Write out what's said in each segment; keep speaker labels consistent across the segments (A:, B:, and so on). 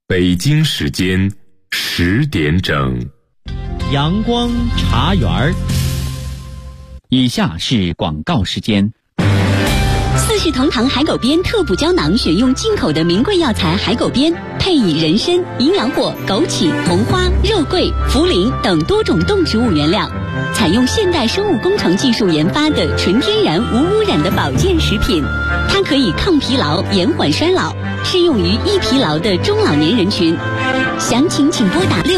A: 北京时间10点整，
B: 阳光茶园。以下是广告时间。
C: 四世同堂海狗鞭特补胶囊选用进口的名贵药材海狗鞭，配以人参、营养果、枸杞、红花、肉桂、茯苓等多种动植物原料，采用现代生物工程技术研发的纯天然无污染的保健食品。它可以抗疲劳、延缓衰老，适用于易疲劳的中老年人群。详情请拨打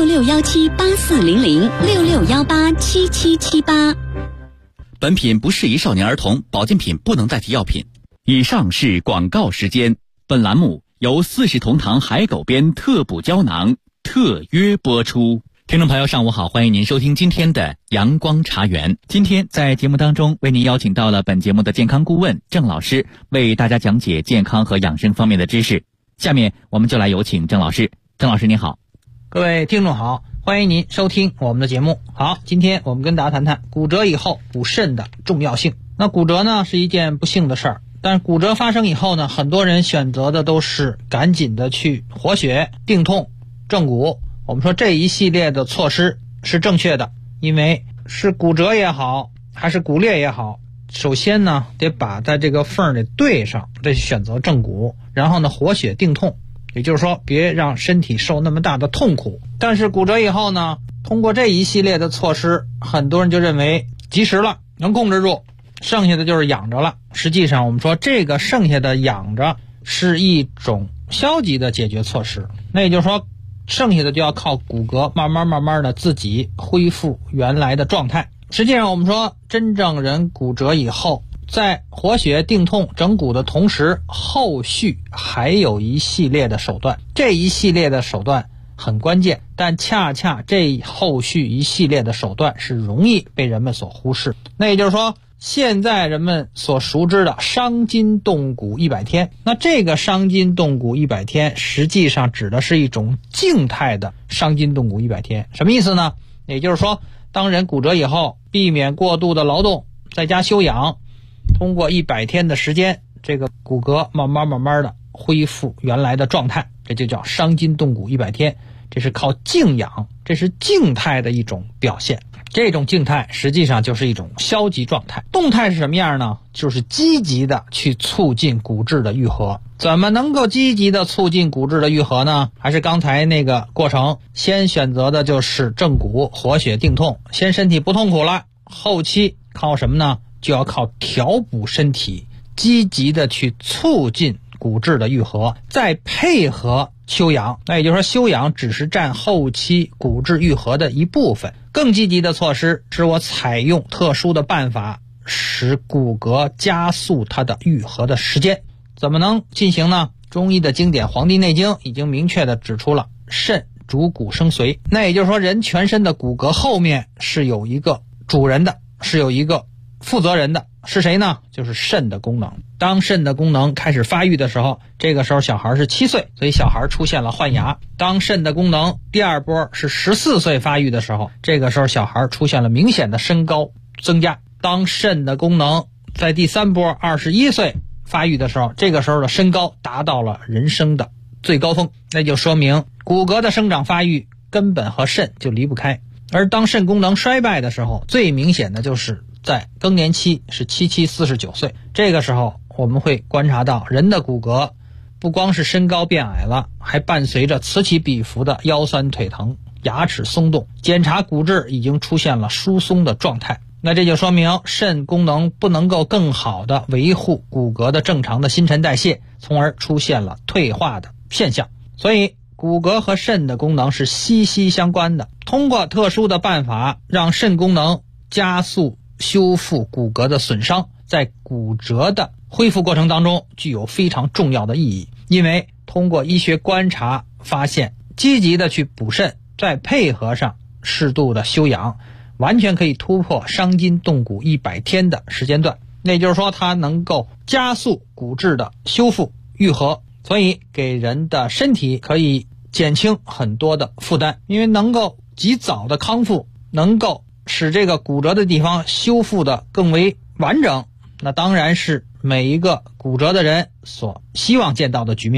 C: 6617840066187778。
B: 本品不适宜少年儿童，保健品不能代替药品。以上是广告时间。本栏目由四世同堂海狗鞭特补胶囊特约播出。听众朋友上午好，欢迎您收听今天的阳光茶园。今天在节目当中为您邀请到了本节目的健康顾问郑老师，为大家讲解健康和养生方面的知识。下面我们就来有请郑老师。郑老师您好。
D: 各位听众好，欢迎您收听我们的节目。好，今天我们跟大家谈谈骨折以后补肾的重要性。那骨折呢是一件不幸的事儿，但是骨折发生以后呢，很多人选择的都是赶紧的去活血、定痛、正骨。我们说这一系列的措施是正确的，因为是骨折也好，还是骨裂也好，首先呢得把在这个缝里对上，这选择正骨，然后呢活血定痛，也就是说别让身体受那么大的痛苦。但是骨折以后呢，通过这一系列的措施，很多人就认为及时了，能控制住，剩下的就是养着了。实际上我们说这个剩下的养着是一种消极的解决措施，那也就是说剩下的就要靠骨骼慢慢的自己恢复原来的状态。实际上我们说真正人骨折以后，在活血定痛整骨的同时，后续还有一系列的手段，这一系列的手段很关键，但恰恰这后续一系列的手段是容易被人们所忽视。那也就是说现在人们所熟知的伤筋动骨100天，那这个伤筋动骨100天实际上指的是一种静态的伤筋动骨100天。什么意思呢？也就是说当人骨折以后，避免过度的劳动，在家休养，通过100天的时间，这个骨骼慢慢的恢复原来的状态，这就叫伤筋动骨100天。这是靠静养，这是静态的一种表现。这种静态实际上就是一种消极状态。动态是什么样呢？就是积极的去促进骨质的愈合。怎么能够积极的促进骨质的愈合呢？还是刚才那个过程，先选择的就是正骨活血定痛，先身体不痛苦了，后期靠什么呢？就要靠调补身体，积极的去促进骨质的愈合，再配合休养。那也就是说休养只是占后期骨质愈合的一部分，更积极的措施是我采用特殊的办法，使骨骼加速它的愈合的时间。怎么能进行呢？中医的经典《黄帝内经》已经明确的指出了肾主骨生髓，那也就是说人全身的骨骼后面是有一个主人的，是有一个负责人的，是谁呢？就是肾的功能。当肾的功能开始发育的时候，这个时候小孩是7岁，所以小孩出现了换牙。当肾的功能第二波是14岁发育的时候，这个时候小孩出现了明显的身高增加。当肾的功能在第3波21岁发育的时候，这个时候的身高达到了人生的最高峰，那就说明骨骼的生长发育根本和肾就离不开。而当肾功能衰败的时候，最明显的就是在更年期，是77、49岁。这个时候我们会观察到人的骨骼不光是身高变矮了，还伴随着此起彼伏的腰酸腿疼、牙齿松动，检查骨质已经出现了疏松的状态。那这就说明肾功能不能够更好的维护骨骼的正常的新陈代谢，从而出现了退化的现象。所以骨骼和肾的功能是息息相关的，通过特殊的办法让肾功能加速修复骨骼的损伤，在骨折的恢复过程当中具有非常重要的意义。因为通过医学观察发现，积极的去补肾，再配合上适度的休养，完全可以突破伤筋动骨100天的时间段。那就是说它能够加速骨质的修复愈合，所以给人的身体可以减轻很多的负担，因为能够及早的康复，能够使这个骨折的地方修复的更为完整，那当然是每一个骨折的人所希望见到的局面。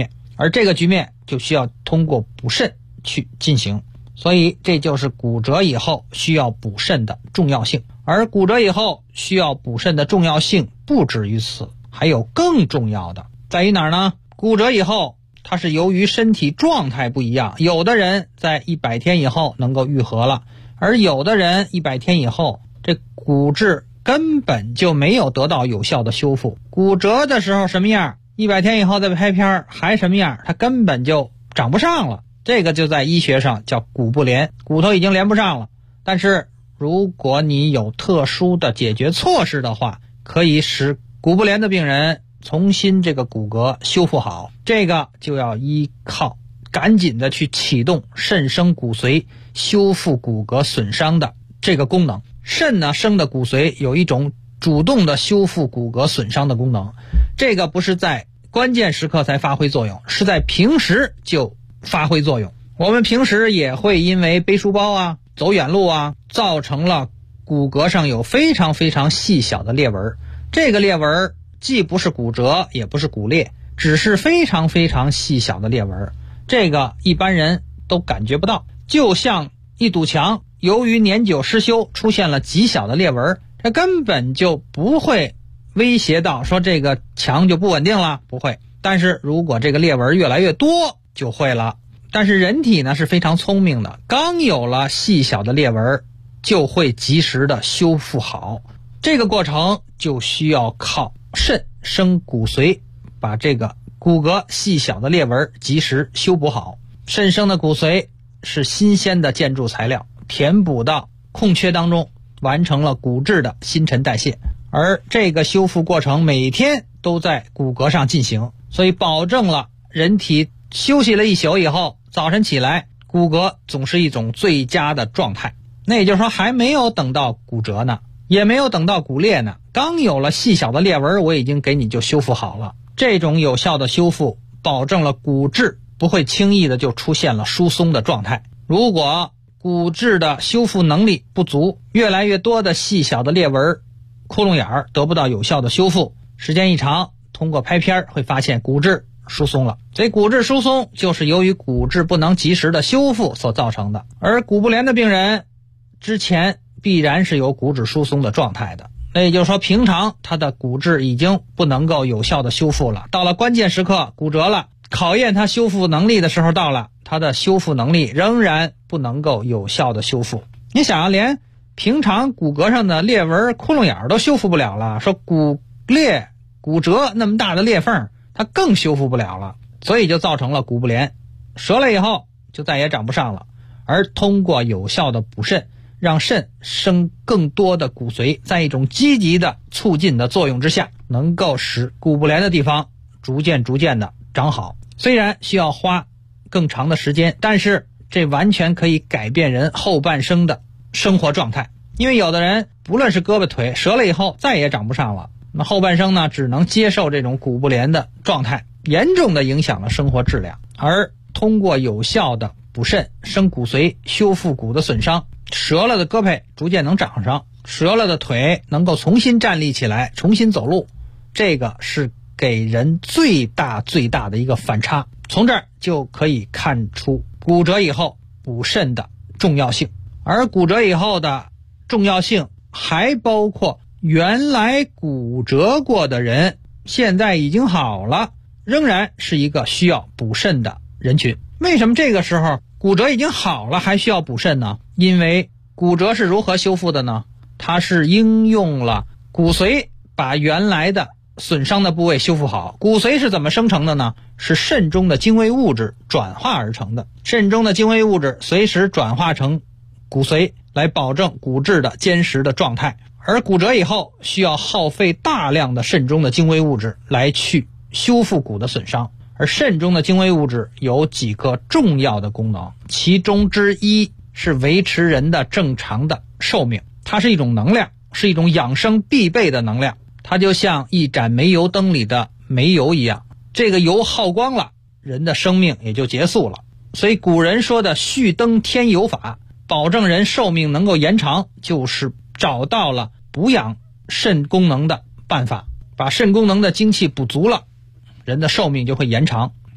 D: 而这个局面就需要通过补肾去进行。所以这就是骨折以后需要补肾的重要性。而骨折以后需要补肾的重要性不止于此，还有更重要的，在于哪儿呢？骨折以后它是由于身体状态不一样，有的人在100天以后能够愈合了，而有的人100天以后这骨质根本就没有得到有效的修复。骨折的时候什么样，100天以后再拍片还什么样，它根本就长不上了。这个就在医学上叫骨不连，骨头已经连不上了。但是如果你有特殊的解决措施的话，可以使骨不连的病人重新这个骨骼修复好。这个就要依靠赶紧的去启动肾生骨髓修复骨骼损伤的这个功能。肾呢生的骨髓有一种主动的修复骨骼损伤的功能，这个不是在关键时刻才发挥作用，是在平时就发挥作用。我们平时也会因为背书包啊、走远路啊，造成了骨骼上有非常非常细小的裂纹。这个裂纹既不是骨折也不是骨裂，只是非常非常细小的裂纹，这个一般人都感觉不到。就像一堵墙由于年久失修出现了极小的裂纹，这根本就不会威胁到说这个墙就不稳定了，不会。但是如果这个裂纹越来越多就会了。但是人体呢是非常聪明的，刚有了细小的裂纹就会及时的修复好。这个过程就需要靠肾生骨髓把这个骨骼细小的裂纹及时修补好。肾生的骨髓是新鲜的建筑材料，填补到空缺当中，完成了骨质的新陈代谢。而这个修复过程每天都在骨骼上进行，所以保证了人体休息了一宿以后，早晨起来骨骼总是一种最佳的状态。那也就是说还没有等到骨折呢，也没有等到骨裂呢，刚有了细小的裂纹我已经给你就修复好了。这种有效的修复保证了骨质不会轻易的就出现了疏松的状态。如果骨质的修复能力不足，越来越多的细小的裂纹、窟窿眼得不到有效的修复，时间一长，通过拍片会发现骨质疏松了。所以骨质疏松就是由于骨质不能及时的修复所造成的。而骨不连的病人之前必然是有骨质疏松的状态的，那也就是说平常他的骨质已经不能够有效的修复了，到了关键时刻骨折了，考验他修复能力的时候到了，他的修复能力仍然不能够有效的修复。你想连平常骨骼上的裂纹、窟窿眼都修复不了了，说骨裂、骨折那么大的裂缝它更修复不了了，所以就造成了骨不连，折了以后就再也长不上了。而通过有效的补肾，让肾生更多的骨髓，在一种积极的促进的作用之下，能够使骨不连的地方逐渐的长好。虽然需要花更长的时间，但是这完全可以改变人后半生的生活状态。因为有的人不论是胳膊腿折了以后再也长不上了，那后半生呢只能接受这种骨不连的状态，严重的影响了生活质量。而通过有效的补肾生骨髓，修复骨的损伤，折了的胳膊逐渐能长上，折了的腿能够重新站立起来，重新走路，这个是给人最大的一个反差。从这儿就可以看出骨折以后补肾的重要性。而骨折以后的重要性还包括原来骨折过的人现在已经好了，仍然是一个需要补肾的人群。为什么这个时候骨折已经好了还需要补肾呢？因为骨折是如何修复的呢？它是应用了骨髓把原来的损伤的部位修复好。骨髓是怎么生成的呢？是肾中的精微物质转化而成的。肾中的精微物质随时转化成骨髓，来保证骨质的坚实的状态。而骨折以后需要耗费大量的肾中的精微物质来去修复骨的损伤。而肾中的精微物质有几个重要的功能，其中之一是维持人的正常的寿命。它是一种能量，是一种养生必备的能量。它就像一盏煤油灯里的煤油一样，这个油耗光了，人的生命也就结束了。所以古人说的续灯添油法，保证人寿命能够延长，就是找到了补养肾功能的办法。把肾功能的精气补足了，人的寿命就会延长。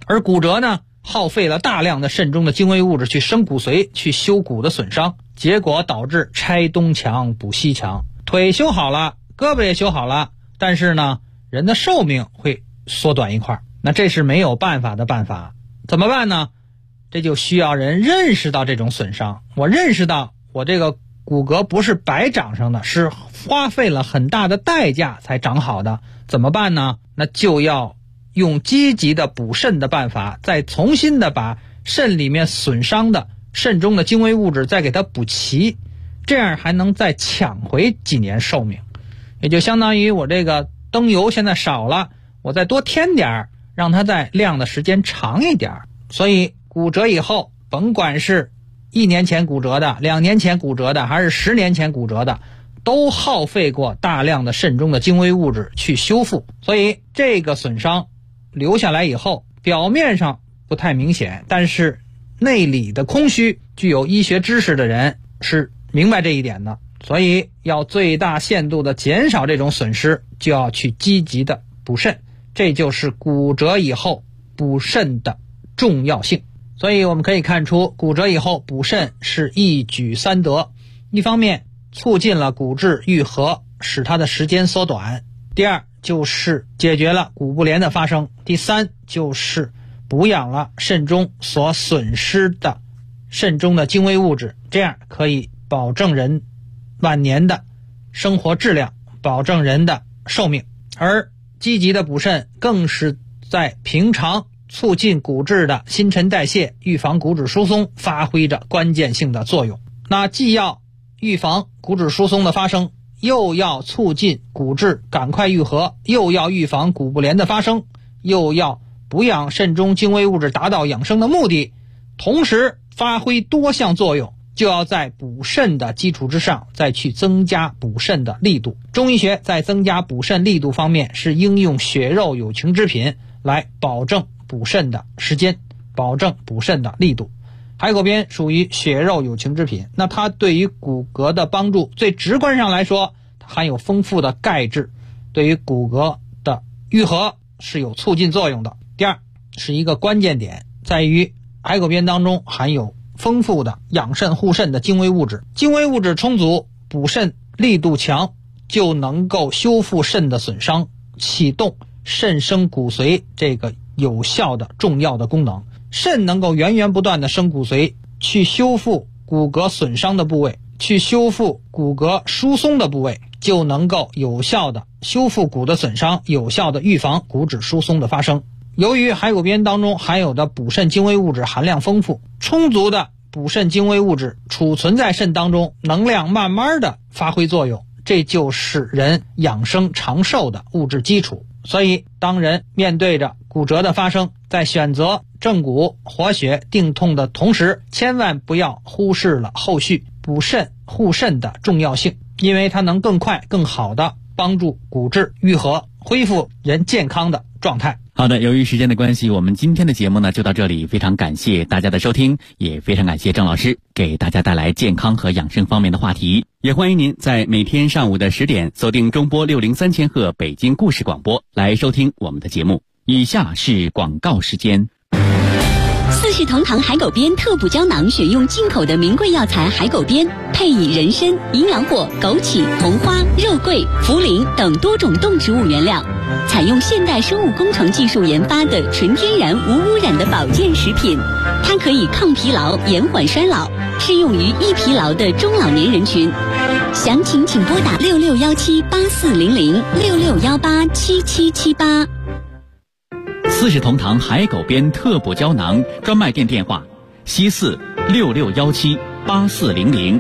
D: 而骨折呢，耗费了大量的肾中的精微物质去生骨髓，去修骨的损伤，结果导致拆东墙补西墙，腿修好了，胳膊也修好了，但是呢，人的寿命会缩短一块，那这是没有办法的办法。怎么办呢？这就需要人认识到这种损伤，我认识到我这个骨骼不是白长上的，是花费了很大的代价才长好的，怎么办呢？那就要用积极的补肾的办法，再重新的把肾里面损伤的肾中的精微物质再给它补齐，这样还能再抢回几年寿命。也就相当于我这个灯油现在少了，我再多添点，让它再亮的时间长一点。所以骨折以后，甭管是1年前骨折的、2年前骨折的，还是10年前骨折的，都耗费过大量的肾中的精微物质去修复。所以这个损伤留下来以后，表面上不太明显，但是内里的空虚，具有医学知识的人是明白这一点的。所以要最大限度的减少这种损失，就要去积极的补肾，这就是骨折以后补肾的重要性。所以我们可以看出，骨折以后补肾是一举三得，一方面促进了骨质愈合，使它的时间缩短；第二就是解决了骨不连的发生；第三就是补养了肾中所损失的肾中的精微物质，这样可以保证人晚年的生活质量，保证人的寿命。而积极的补肾更是在平常促进骨质的新陈代谢，预防骨质疏松，发挥着关键性的作用。那既要预防骨质疏松的发生，又要促进骨质赶快愈合，又要预防骨不连的发生，又要补养肾中精微物质，达到养生的目的，同时发挥多项作用，就要在补肾的基础之上再去增加补肾的力度。中医学在增加补肾力度方面是应用血肉有情之品来保证补肾的时间，保证补肾的力度。海狗鞭属于血肉有情之品，那它对于骨骼的帮助，最直观上来说，它含有丰富的钙质，对于骨骼的愈合是有促进作用的。第二是一个关键点，在于海狗鞭当中含有丰富的养肾护肾的精微物质，精微物质充足，补肾力度强，就能够修复肾的损伤，启动肾生骨髓这个有效的重要的功能。肾能够源源不断的生骨髓，去修复骨骼损伤的部位，去修复骨骼疏松的部位，就能够有效的修复骨的损伤，有效的预防骨质疏松的发生。由于海狗鞭当中含有的补肾精微物质含量丰富，充足的补肾精微物质储存在肾当中，能量慢慢的发挥作用，这就是人养生长寿的物质基础。所以当人面对着骨折的发生，在选择正骨活血定痛的同时，千万不要忽视了后续补肾护肾的重要性，因为它能更快更好的帮助骨质愈合，恢复人健康的状态。
B: 好的，由于时间的关系，我们今天的节目呢就到这里，非常感谢大家的收听，也非常感谢郑老师给大家带来健康和养生方面的话题。也欢迎您在每天上午的10点锁定中波603千赫北京故事广播来收听我们的节目。以下是广告时间。
C: 四世同堂海狗鞭特补胶囊选用进口的名贵药材海狗鞭，配以人参、营养果、枸杞、红花、肉桂、茯苓等多种动植物原料，采用现代生物工程技术研发的纯天然无污染的保健食品。它可以抗疲劳、延缓衰老，适用于易疲劳的中老年人群。详情请拨打66178400 66187778。
B: 四世同堂海狗鞭特补胶囊专卖店电话：西4 66178400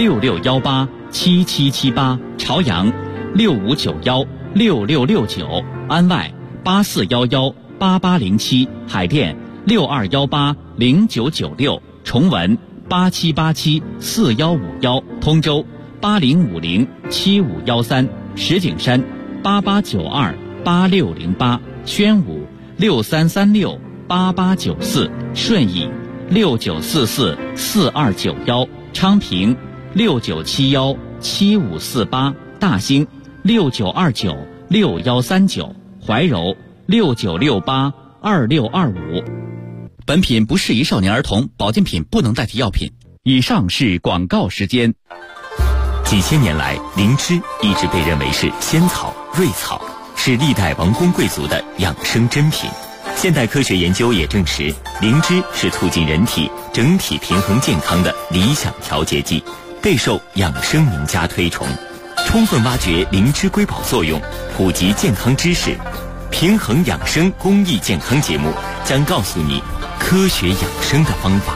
B: 66187778，朝阳6591 6669，安外8411 8807，海淀6218 0996，崇文8787 4151，通州8050 7513，石景山8892 8608，宣武6336 8894，顺义6944 4291，昌平6971 7548，大兴6929 6139，怀柔6968 2625。本品不适宜少年儿童，保健品不能代替药品。以上是广告时间。
A: 几千年来，灵芝一直被认为是仙草、瑞草，是历代王公贵族的养生珍品。现代科学研究也证实，灵芝是促进人体整体平衡健康的理想调节剂，备受养生名家推崇。充分挖掘灵芝瑰宝作用，普及健康知识，平衡养生公益健康节目将告诉你科学养生的方法。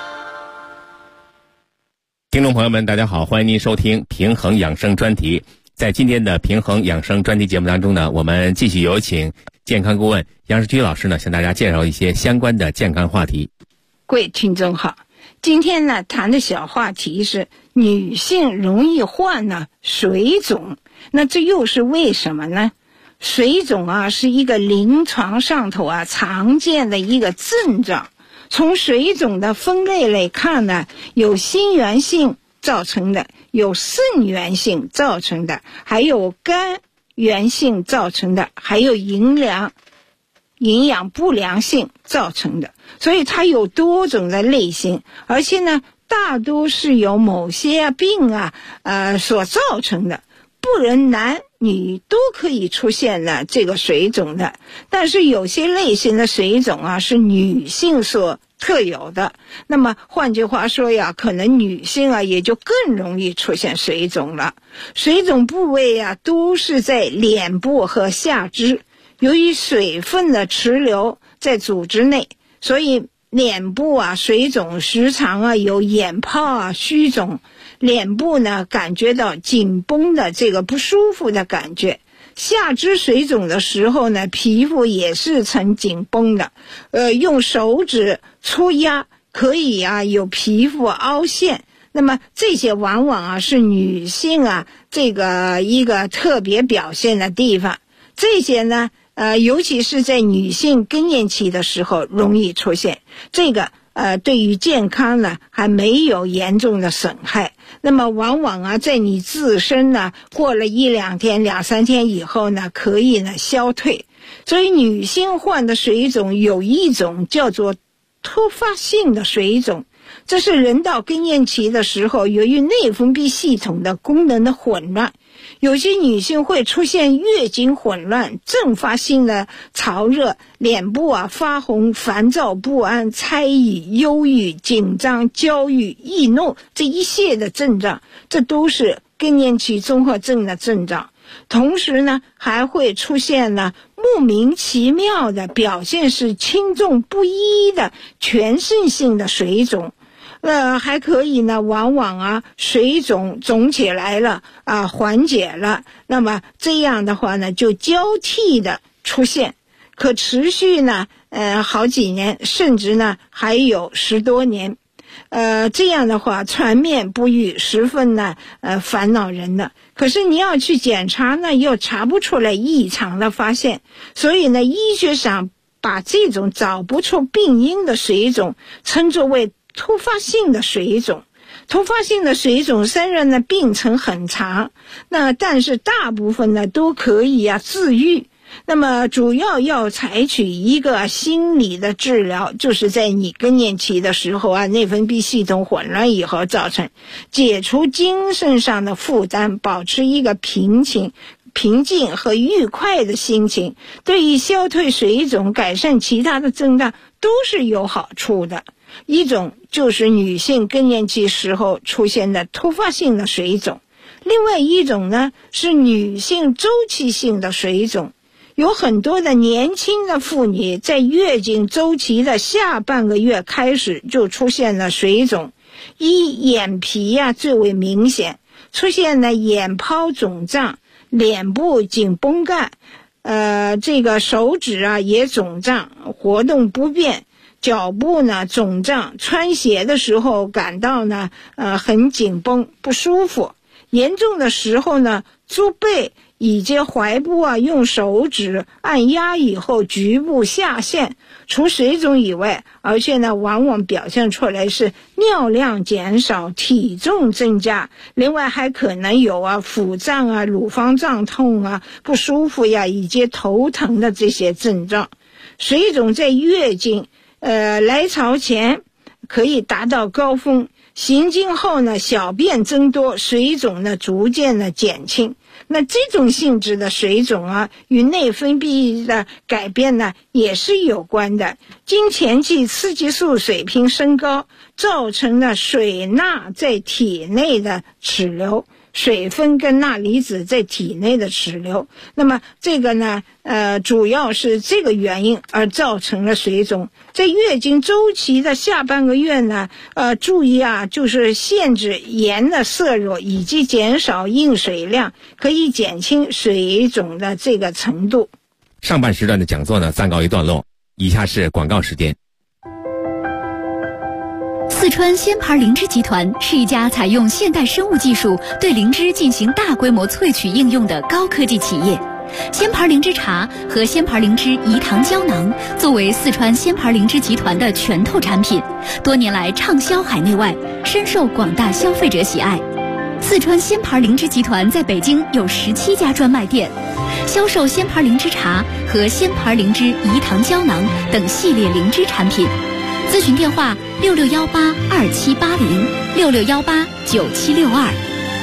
E: 听众朋友们，大家好，欢迎您收听平衡养生专题。在今天的平衡养生专题节目当中呢，我们继续有请健康顾问杨世居老师呢，向大家介绍一些相关的健康话题。
F: 各位听众好，今天呢谈的小话题是女性容易患呢水肿，那这又是为什么呢？水肿啊是一个临床上头常见的一个症状。从水肿的分类来看呢，有心源性造成的，有肾源性造成的，还有肝源性造成的，还有营养不良性造成的。所以它有多种的类型，而且呢大多是由某些病所造成的，不论男女都可以出现了这个水肿的。但是有些类型的水肿是女性所特有的，那么换句话说可能女性也就更容易出现水肿了。水肿部位都是在脸部和下肢，由于水分的持留在组织内，所以脸部水肿时常有眼泡虚肿，脸部呢感觉到紧绷的这个不舒服的感觉。下肢水肿的时候呢，皮肤也是呈紧绷的，用手指搓压可以有皮肤凹陷。那么这些往往是女性这个一个特别表现的地方。这些呢尤其是在女性更年期的时候容易出现，这个对于健康呢还没有严重的损害。那么往往在你自身呢过了1-2天2-3天以后呢可以呢消退。所以女性患的水肿有一种叫做突发性的水肿，这是人到更年期的时候，由于内分泌系统的功能的混乱，有些女性会出现月经混乱、阵发性的潮热、脸部发红、烦躁不安、猜疑、忧郁、紧张、焦虑、易怒，这一系列的症状，这都是更年期综合症的症状。同时呢还会出现呢莫名其妙的表现是轻重不一的全身性的水肿。还可以呢往往水肿肿起来了缓解了，那么这样的话呢就交替的出现，可持续呢好几年，甚至呢还有10多年。这样的话全面不愈，十分呢烦恼人的。可是你要去检查呢又查不出来异常的发现，所以呢医学上把这种找不出病因的水肿称作为突发性的水肿。突发性的水肿虽然呢病程很长，但是大部分呢都可以自愈。那么主要采取一个心理的治疗，就是在你更年期的时候内分泌系统混乱以后造成，解除精神上的负担，保持一个平静和愉快的心情，对于消退水肿、改善其他的症状都是有好处的。一种就是女性更年期时候出现的突发性的水肿，另外一种呢是女性周期性的水肿。有很多的年轻的妇女在月经周期的下半个月开始就出现了水肿，以眼皮最为明显，出现了眼泡肿胀、脸部紧绷感，这个手指也肿胀，活动不便，脚部呢肿胀，穿鞋的时候感到呢很紧绷不舒服，严重的时候呢足背以及怀部用手指按压以后局部下陷。除水肿以外，而且呢往往表现出来是尿量减少、体重增加，另外还可能有腹胀乳房胀痛不舒服以及头疼的这些症状。 水肿在月经来潮前可以达到高峰，行经后呢，小便增多，水肿呢逐渐的减轻。那这种性质的水肿啊，与内分泌的改变呢也是有关的。经前期雌激素水平升高，造成了水钠在体内的滞留，水分跟钠离子在体内的滞留。那么这个呢主要是这个原因而造成了水肿。在月经周期的下半个月呢注意啊，就是限制盐的摄入以及减少饮水量，可以减轻水肿的这个程度。
E: 上半时段的讲座呢暂告一段落，以下是广告时间。
C: 四川鲜牌灵芝集团是一家采用现代生物技术对灵芝进行大规模萃取应用的高科技企业。鲜牌灵芝茶和鲜牌灵芝饴糖胶囊作为四川鲜牌灵芝集团的拳头产品，多年来畅销海内外，深受广大消费者喜爱。四川鲜牌灵芝集团在北京有17家专卖店，销售鲜牌灵芝茶和鲜牌灵芝饴糖胶囊等系列灵芝产品。咨询电话66182780，66189762。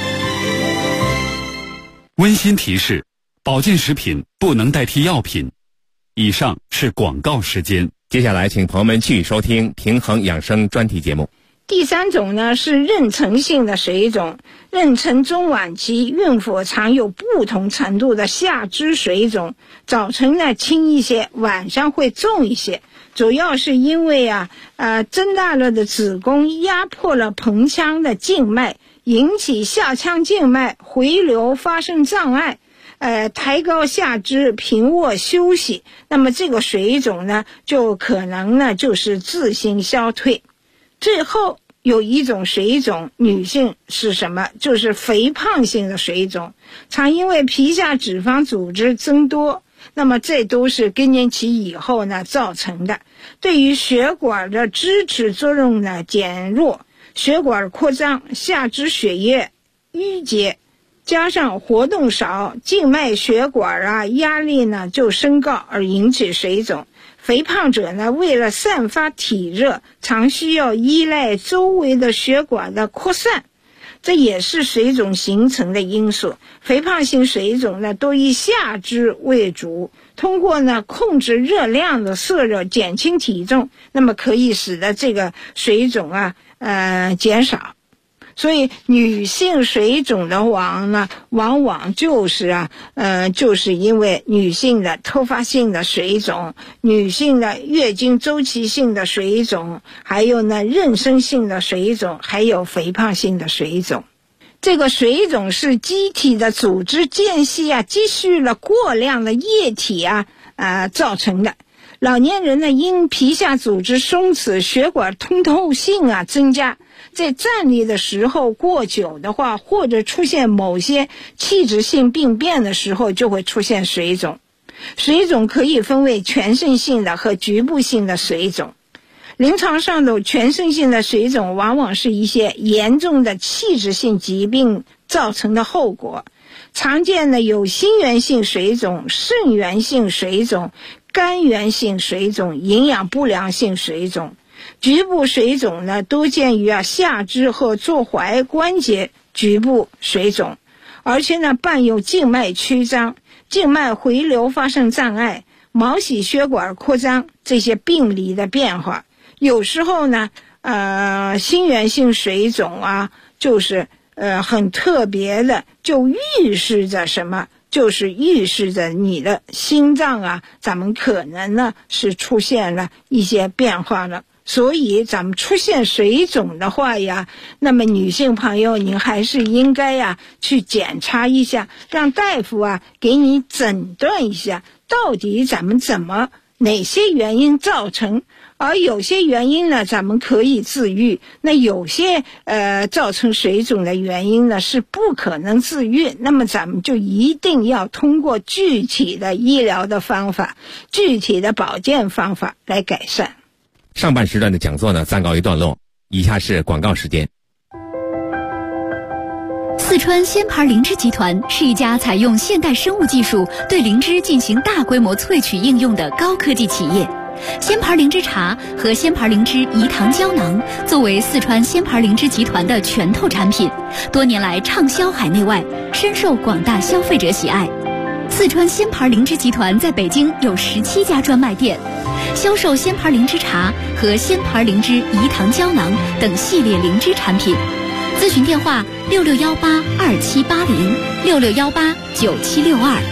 G: 温馨提示：保健食品不能代替药品。以上是广告时间。
E: 接下来请朋友们继续收听平衡养生专题节目。
F: 第三种呢是妊娠性的水肿。妊娠中晚期孕妇常有不同程度的下肢水肿，早晨呢轻一些，晚上会重一些。主要是因为增大了的子宫压迫了盆腔的静脉，引起下腔静脉回流发生障碍，抬高下肢平卧休息，那么这个水肿呢就可能呢就是自行消退。最后有一种水肿，女性是什么？就是肥胖性的水肿，常因为皮下脂肪组织增多，那么这都是更年期以后呢造成的。对于血管的支持作用呢减弱，血管扩张，下肢血液淤结，加上活动少，静脉血管压力呢就升高，而引起水肿。肥胖者呢为了散发体热，常需要依赖周围的血管的扩散，这也是水肿形成的因素。肥胖性水肿呢都以下肢为主，通过呢控制热量的摄入，减轻体重，那么可以使得这个水肿减少。所以女性水肿的往往就是就是因为女性的突发性的水肿，女性的月经周期性的水肿，还有呢妊娠性的水肿，还有肥胖性的水肿。这个水肿是机体的组织间隙积蓄了过量的液体造成的。老年人呢因皮下组织松弛，血管通透性增加，在站立的时候过久的话，或者出现某些器质性病变的时候，就会出现水肿。水肿可以分为全身性的和局部性的水肿。临床上的全身性的水肿往往是一些严重的器质性疾病造成的后果，常见的有心源性水肿、肾源性水肿、肝源性水肿、营养不良性水肿。局部水肿呢多见于下肢和坐踝关节局部水肿，而且呢伴有静脉曲张、静脉回流发生障碍、毛细血管扩张这些病理的变化。有时候呢心源性水肿就是很特别的，就预示着什么？就是预示着你的心脏咱们可能呢是出现了一些变化了。所以咱们出现水肿的话那么女性朋友您还是应该去检查一下，让大夫给你诊断一下，到底咱们哪些原因造成。而有些原因呢咱们可以自愈，那有些造成水肿的原因呢是不可能自愈，那么咱们就一定要通过具体的医疗的方法、具体的保健方法来改善。
E: 上半时段的讲座呢暂告一段落，以下是广告时间。
H: 四川仙牌灵芝集团是一家采用现代生物技术对灵芝进行大规模萃取应用的高科技企业。仙牌灵芝茶和仙牌灵芝饴糖胶囊作为四川仙牌灵芝集团的拳头产品，多年来畅销海内外，深受广大消费者喜爱。四川仙牌灵芝集团在北京有17家专卖店，销售仙牌灵芝茶和仙牌灵芝饴糖胶囊等系列灵芝产品。咨询电话66182780，66189762。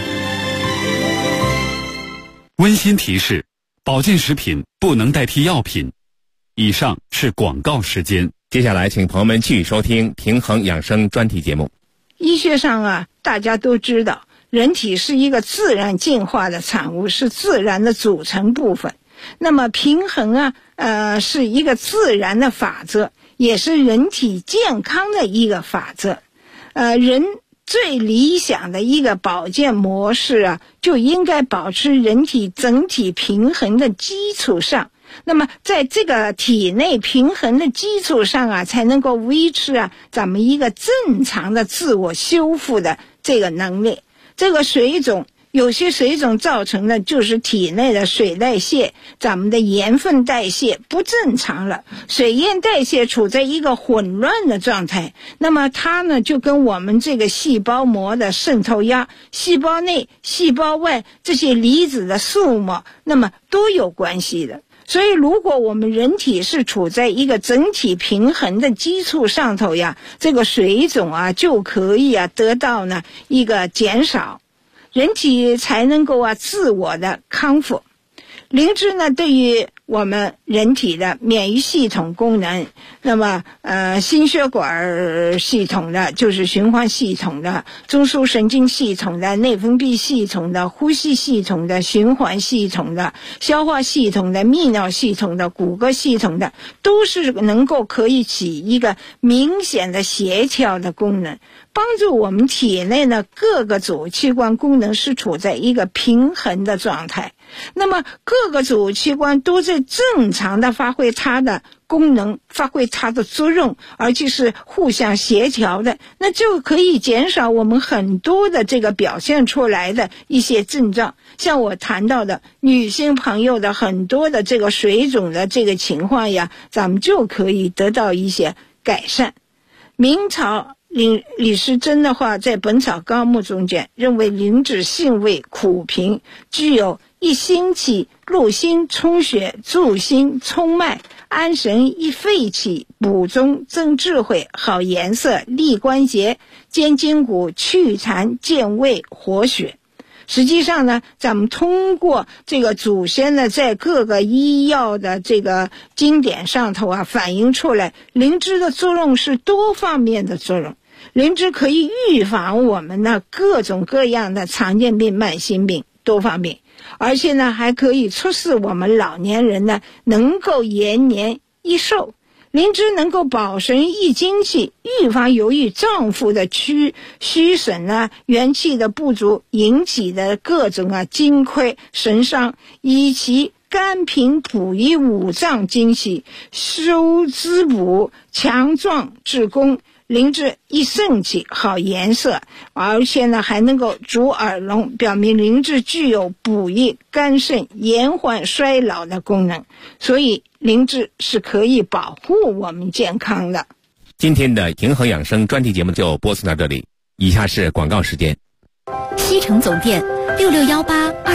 G: 温馨提示：保健食品不能代替药品。以上是广告时间。
E: 接下来请朋友们继续收听平衡养生专题节目。
F: 医学上大家都知道，人体是一个自然进化的产物，是自然的组成部分。那么平衡是一个自然的法则，也是人体健康的一个法则。人最理想的一个保健模式就应该保持人体整体平衡的基础上。那么在这个体内平衡的基础上才能够维持咱们一个正常的自我修复的这个能力。这个水肿，有些水肿造成的就是体内的水代谢，咱们的盐分代谢不正常了，水盐代谢处在一个混乱的状态。那么它呢，就跟我们这个细胞膜的渗透压、细胞内、细胞外这些离子的数目，那么都有关系的。所以如果我们人体是处在一个整体平衡的基础上头这个水肿就可以得到呢一个减少，人体才能够自我的康复。灵芝呢，对于我们人体的免疫系统功能，那么心血管系统的，就是循环系统的，中枢神经系统的，内分泌系统的，呼吸系统的，循环系统的，消化系统的，泌尿系统的，骨骼系统的，都是能够可以起一个明显的协调的功能，帮助我们体内呢各个主器官功能是处在一个平衡的状态。那么各个主器官都在正常的发挥它的功能，发挥它的作用，而且是互相协调的，那就可以减少我们很多的这个表现出来的一些症状。像我谈到的女性朋友的很多的这个水肿的这个情况咱们就可以得到一些改善。明朝李时珍的话，在《本草纲目》中间认为，灵芝性味苦平，具有益心气、入心、充血、助心、充脉、安神、益肺气、补中、增智慧、好颜色、利关节、坚筋骨、祛痰、健胃、活血。实际上呢，咱们通过这个祖先呢，在各个医药的这个经典上头反映出来，灵芝的作用是多方面的作用。灵芝可以预防我们的各种各样的常见病、慢性病多方面，而且呢还可以促使我们老年人呢能够延年益寿。灵芝能够保神益精气，预防由于脏腑的虚损元气的不足引起的各种精亏神伤，以其甘平补益五脏精气，修滋补，强壮治功。灵芝益肾气，好颜色，而且呢还能够助耳聋，表明灵芝具有补益肝肾、延缓衰老的功能。所以灵芝是可以保护我们健康的。
E: 今天的平衡养生专题节目就播送到这里，以下是广告时间。
H: 西城总店6618